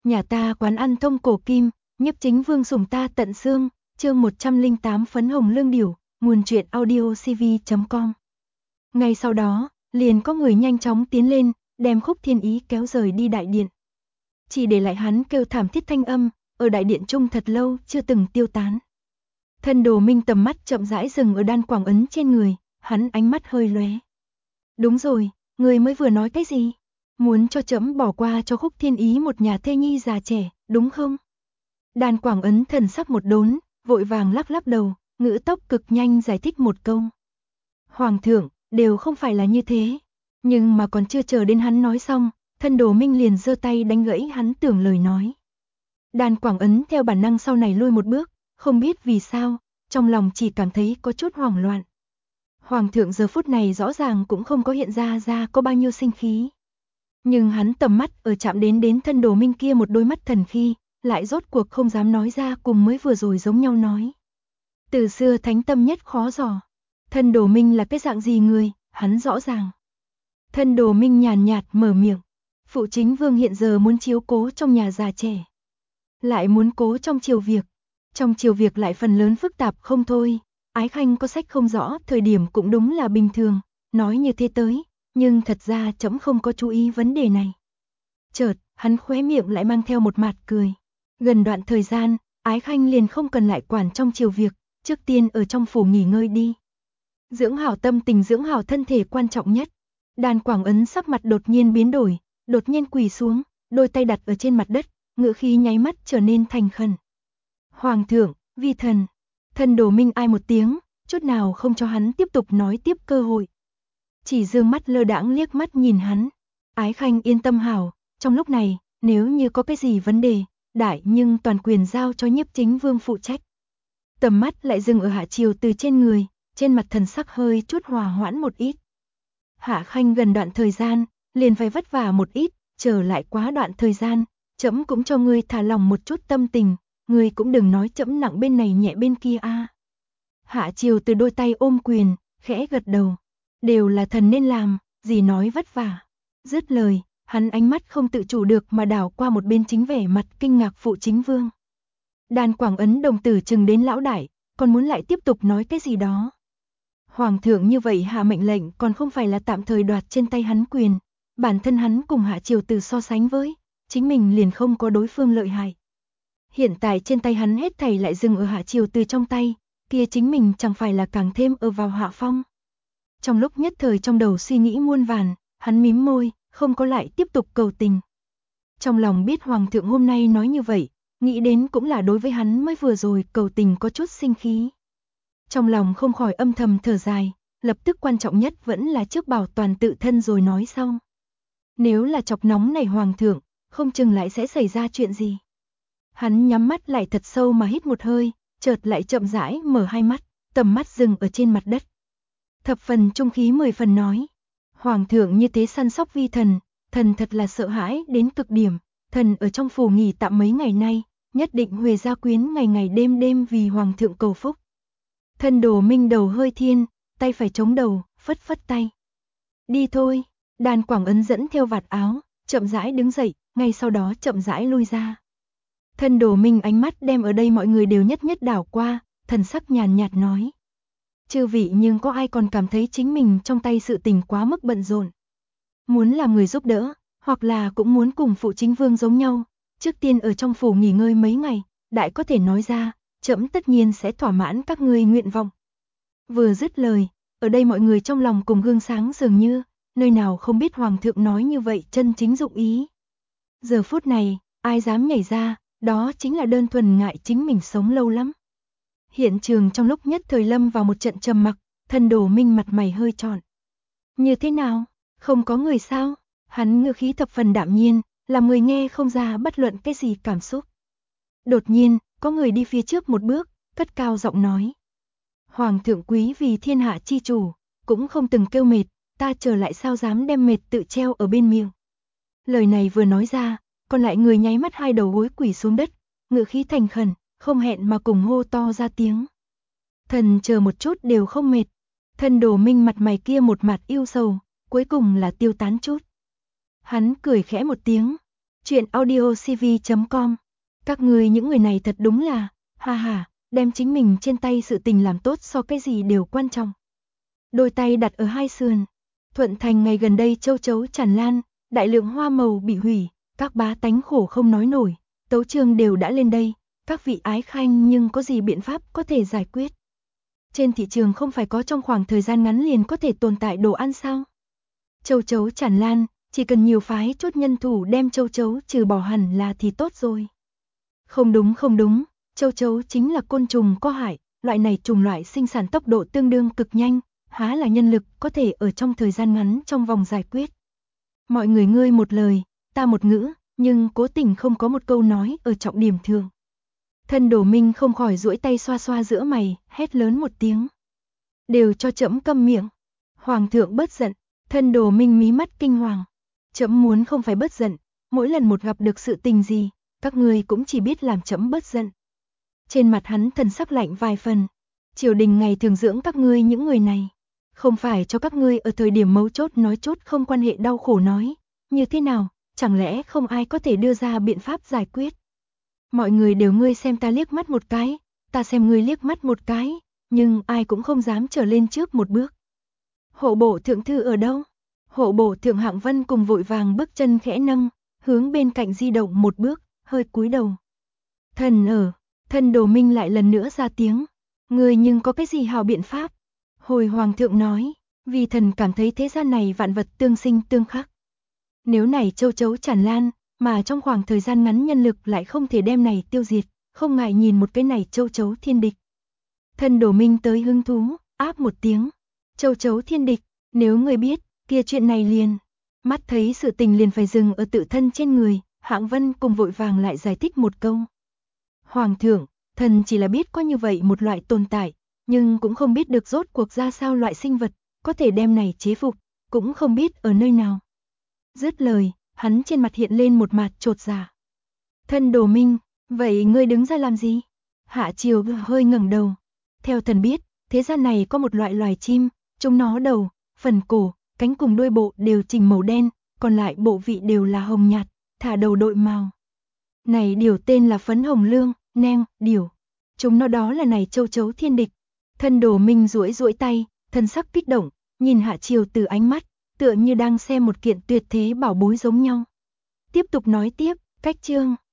Nhà ta quán ăn thông cổ kim, Nhiếp Chính Vương sủng ta tận xương, chương 108 phấn hồng lương điểu, nguồn truyện audio cv.com. Ngay sau đó, liền có người nhanh chóng tiến lên, đem Khúc Thiên Ý kéo rời đi đại điện. Chỉ để lại hắn kêu thảm thiết thanh âm, ở đại điện trung thật lâu chưa từng tiêu tán. Thân Đồ Minh tầm mắt chậm rãi dừng ở Đan Quảng Ấn trên người, hắn ánh mắt hơi lóe. Đúng rồi, người mới vừa nói cái gì? Muốn cho trẫm bỏ qua cho Khúc Thiên Ý một nhà thê nhi già trẻ, đúng không? Đan Quảng Ấn thần sắc một đốn, vội vàng lắc lắc đầu, ngữ tốc cực nhanh giải thích một câu. Hoàng thượng, đều không phải là như thế. Nhưng mà còn chưa chờ đến hắn nói xong, Thân Đồ Minh liền giơ tay đánh gãy hắn tưởng lời nói. Đan Quảng Ấn theo bản năng sau này lui một bước, không biết vì sao, trong lòng chỉ cảm thấy có chút hoảng loạn. Hoàng thượng giờ phút này rõ ràng cũng không có hiện ra có bao nhiêu sinh khí. Nhưng hắn tầm mắt ở chạm đến Thân Đồ Minh kia một đôi mắt thần khi, lại rốt cuộc không dám nói ra cùng mới vừa rồi giống nhau nói. Từ xưa thánh tâm nhất khó dò. Thân Đồ Minh là cái dạng gì người, hắn rõ ràng. Thân Đồ Minh nhàn nhạt mở miệng. Phụ chính vương hiện giờ muốn chiếu cố trong nhà già trẻ. Lại muốn cố trong triều việc. Trong triều việc lại phần lớn phức tạp không thôi. Ái Khanh có sách không rõ, thời điểm cũng đúng là bình thường. Nói như thế tới, nhưng thật ra trẫm không có chú ý vấn đề này. Chợt, hắn khóe miệng lại mang theo một mặt cười. Gần đoạn thời gian, Ái Khanh liền không cần lại quản trong triều việc, trước tiên ở trong phủ nghỉ ngơi đi. Dưỡng hảo tâm tình, dưỡng hảo thân thể quan trọng nhất. Đan Quảng Ấn sắc mặt đột nhiên biến đổi, đột nhiên quỳ xuống, đôi tay đặt ở trên mặt đất, ngữ khí nháy mắt trở nên thành khẩn. Hoàng thượng, vi thần. Thân Đồ Minh ai một tiếng, chút nào không cho hắn tiếp tục nói tiếp cơ hội. Chỉ dương mắt lơ đãng liếc mắt nhìn hắn. Ái Khanh yên tâm hảo, trong lúc này, nếu như có cái gì vấn đề, đại nhưng toàn quyền giao cho Nhiếp Chính Vương phụ trách. Tầm mắt lại dừng ở Hạ Triều Từ trên người, trên mặt thần sắc hơi chút hòa hoãn một ít. Hạ Khanh gần đoạn thời gian, liền phải vất vả một ít, trở lại quá đoạn thời gian, trẫm cũng cho ngươi thả lòng một chút tâm tình, ngươi cũng đừng nói trẫm nặng bên này nhẹ bên kia a. Hạ Triều Từ đôi tay ôm quyền, khẽ gật đầu. Đều là thần nên làm, gì nói vất vả. Dứt lời, hắn ánh mắt không tự chủ được mà đảo qua một bên chính vẻ mặt kinh ngạc phụ chính vương. Đan Quảng Ấn đồng tử chừng đến lão đại, còn muốn lại tiếp tục nói cái gì đó. Hoàng thượng như vậy hạ mệnh lệnh còn không phải là tạm thời đoạt trên tay hắn quyền, bản thân hắn cùng Hạ Triều Từ so sánh với, chính mình liền không có đối phương lợi hại. Hiện tại trên tay hắn hết thảy lại dừng ở Hạ Triều Từ trong tay, kia chính mình chẳng phải là càng thêm ở vào hạ phong. Trong lúc nhất thời trong đầu suy nghĩ muôn vàn, hắn mím môi, không có lại tiếp tục cầu tình. Trong lòng biết Hoàng thượng hôm nay nói như vậy, nghĩ đến cũng là đối với hắn mới vừa rồi cầu tình có chút sinh khí. Trong lòng không khỏi âm thầm thở dài, lập tức quan trọng nhất vẫn là trước bảo toàn tự thân rồi nói sau. Nếu là chọc nóng này Hoàng thượng, không chừng lại sẽ xảy ra chuyện gì. Hắn nhắm mắt lại thật sâu mà hít một hơi, chợt lại chậm rãi mở hai mắt, tầm mắt dừng ở trên mặt đất. Thập phần trung khí 10 phần nói. Hoàng thượng như thế săn sóc vi thần, thần thật là sợ hãi đến cực điểm, thần ở trong phủ nghỉ tạm mấy ngày nay, nhất định huề gia quyến ngày ngày đêm đêm vì Hoàng thượng cầu phúc. Thân Đồ Minh đầu hơi thiên, tay phải chống đầu, phất phất tay. Đi thôi, Đan Quảng Ấn dẫn theo vạt áo, chậm rãi đứng dậy, ngay sau đó chậm rãi lui ra. Thân Đồ Minh ánh mắt đem ở đây mọi người đều nhất nhất đảo qua, thần sắc nhàn nhạt nói. Chư vị, nhưng có ai còn cảm thấy chính mình trong tay sự tình quá mức bận rộn, muốn làm người giúp đỡ, hoặc là cũng muốn cùng phụ chính vương giống nhau, trước tiên ở trong phủ nghỉ ngơi mấy ngày, đại có thể nói ra, trẫm tất nhiên sẽ thỏa mãn các ngươi nguyện vọng. Vừa dứt lời, ở đây mọi người trong lòng cùng gương sáng dường như, nơi nào không biết Hoàng thượng nói như vậy chân chính dụng ý. Giờ phút này, ai dám nhảy ra, đó chính là đơn thuần ngại chính mình sống lâu lắm. Hiện trường trong lúc nhất thời lâm vào một trận trầm mặc, Thân Đồ Minh mặt mày hơi tròn. Như thế nào? Không có người sao? Hắn ngữ khí thập phần đạm nhiên, làm người nghe không ra bất luận cái gì cảm xúc. Đột nhiên, có người đi phía trước một bước, cất cao giọng nói. Hoàng thượng quý vì thiên hạ chi chủ, cũng không từng kêu mệt, ta trở lại sao dám đem mệt tự treo ở bên miệng. Lời này vừa nói ra, còn lại người nháy mắt hai đầu gối quỳ xuống đất, ngữ khí thành khẩn, không hẹn mà cùng hô to ra tiếng. Thần chờ một chút đều không mệt. Thân Đồ Minh mặt mày kia một mặt yêu sầu, cuối cùng là tiêu tán chút. Hắn cười khẽ một tiếng. Chuyện audio CV.com. Các ngươi những người này thật đúng là, ha ha, đem chính mình trên tay sự tình làm tốt so cái gì đều quan trọng. Đôi tay đặt ở hai sườn. Thuận Thành ngày gần đây châu chấu tràn lan, đại lượng hoa màu bị hủy, các bá tánh khổ không nói nổi, tấu chương đều đã lên đây, các vị ái khanh nhưng có gì biện pháp có thể giải quyết. Trên thị trường không phải có trong khoảng thời gian ngắn liền có thể tồn tại đồ ăn sao? Châu chấu tràn lan, chỉ cần nhiều phái chốt nhân thủ đem châu chấu trừ bỏ hẳn là thì tốt rồi. Không đúng, châu chấu chính là côn trùng có hại, loại này trùng loại sinh sản tốc độ tương đương cực nhanh, há là nhân lực có thể ở trong thời gian ngắn trong vòng giải quyết. Mọi người ngươi một lời, ta một ngữ, nhưng cố tình không có một câu nói ở trọng điểm thường. Thân Đồ Minh không khỏi duỗi tay xoa xoa giữa mày, hét lớn một tiếng. Đều cho trẫm câm miệng. Hoàng thượng bớt giận, Thân Đồ Minh mí mắt kinh hoàng. Trẫm muốn không phải bớt giận, mỗi lần một gặp được sự tình gì, các ngươi cũng chỉ biết làm trẫm bớt giận. Trên mặt hắn thần sắc lạnh vài phần. Triều đình ngày thường dưỡng các ngươi những người này, không phải cho các ngươi ở thời điểm mấu chốt nói chốt không quan hệ đau khổ nói, như thế nào, chẳng lẽ không ai có thể đưa ra biện pháp giải quyết. Mọi người đều ngươi xem ta liếc mắt một cái, ta xem ngươi liếc mắt một cái, nhưng ai cũng không dám trở lên trước một bước. Hộ bộ thượng thư ở đâu? Hộ bộ thượng Hạng Vân cùng vội vàng bước chân khẽ nâng, hướng bên cạnh di động một bước, hơi cúi đầu. Thần ở, Thân Đồ Minh lại lần nữa ra tiếng. Ngươi nhưng có cái gì hào biện pháp? Hồi hoàng thượng nói, vì thần cảm thấy thế gian này vạn vật tương sinh tương khắc. Nếu này châu chấu tràn lan, mà trong khoảng thời gian ngắn nhân lực lại không thể đem này tiêu diệt, không ngại nhìn một cái này châu chấu thiên địch. Thân Đồ Minh tới hứng thú, áp một tiếng. Châu chấu thiên địch, nếu người biết, kia chuyện này liền. Mắt thấy sự tình liền phải dừng ở tự thân trên người, Hạng Vân cùng vội vàng lại giải thích một câu. Hoàng thượng, thần chỉ là biết có như vậy một loại tồn tại, nhưng cũng không biết được rốt cuộc ra sao loại sinh vật, có thể đem này chế phục, cũng không biết ở nơi nào. Dứt lời, hắn trên mặt hiện lên một mặt chột dạ. Thân Đồ Minh, vậy ngươi đứng ra làm gì? Hạ Triều hơi ngẩng đầu. Theo thần biết, thế gian này có một loại loài chim, chúng nó đầu, phần cổ, cánh cùng đuôi bộ đều chỉnh màu đen, còn lại bộ vị đều là hồng nhạt, thả đầu đội màu. Này điểu tên là phấn hồng lương, neng, điểu. Chúng nó đó là này châu chấu thiên địch. Thân Đồ Minh duỗi tay, thân sắc kích động, nhìn Hạ Triều từ ánh mắt, tựa như đang xem một kiện tuyệt thế bảo bối giống nhau. Tiếp tục nói tiếp, cách chương.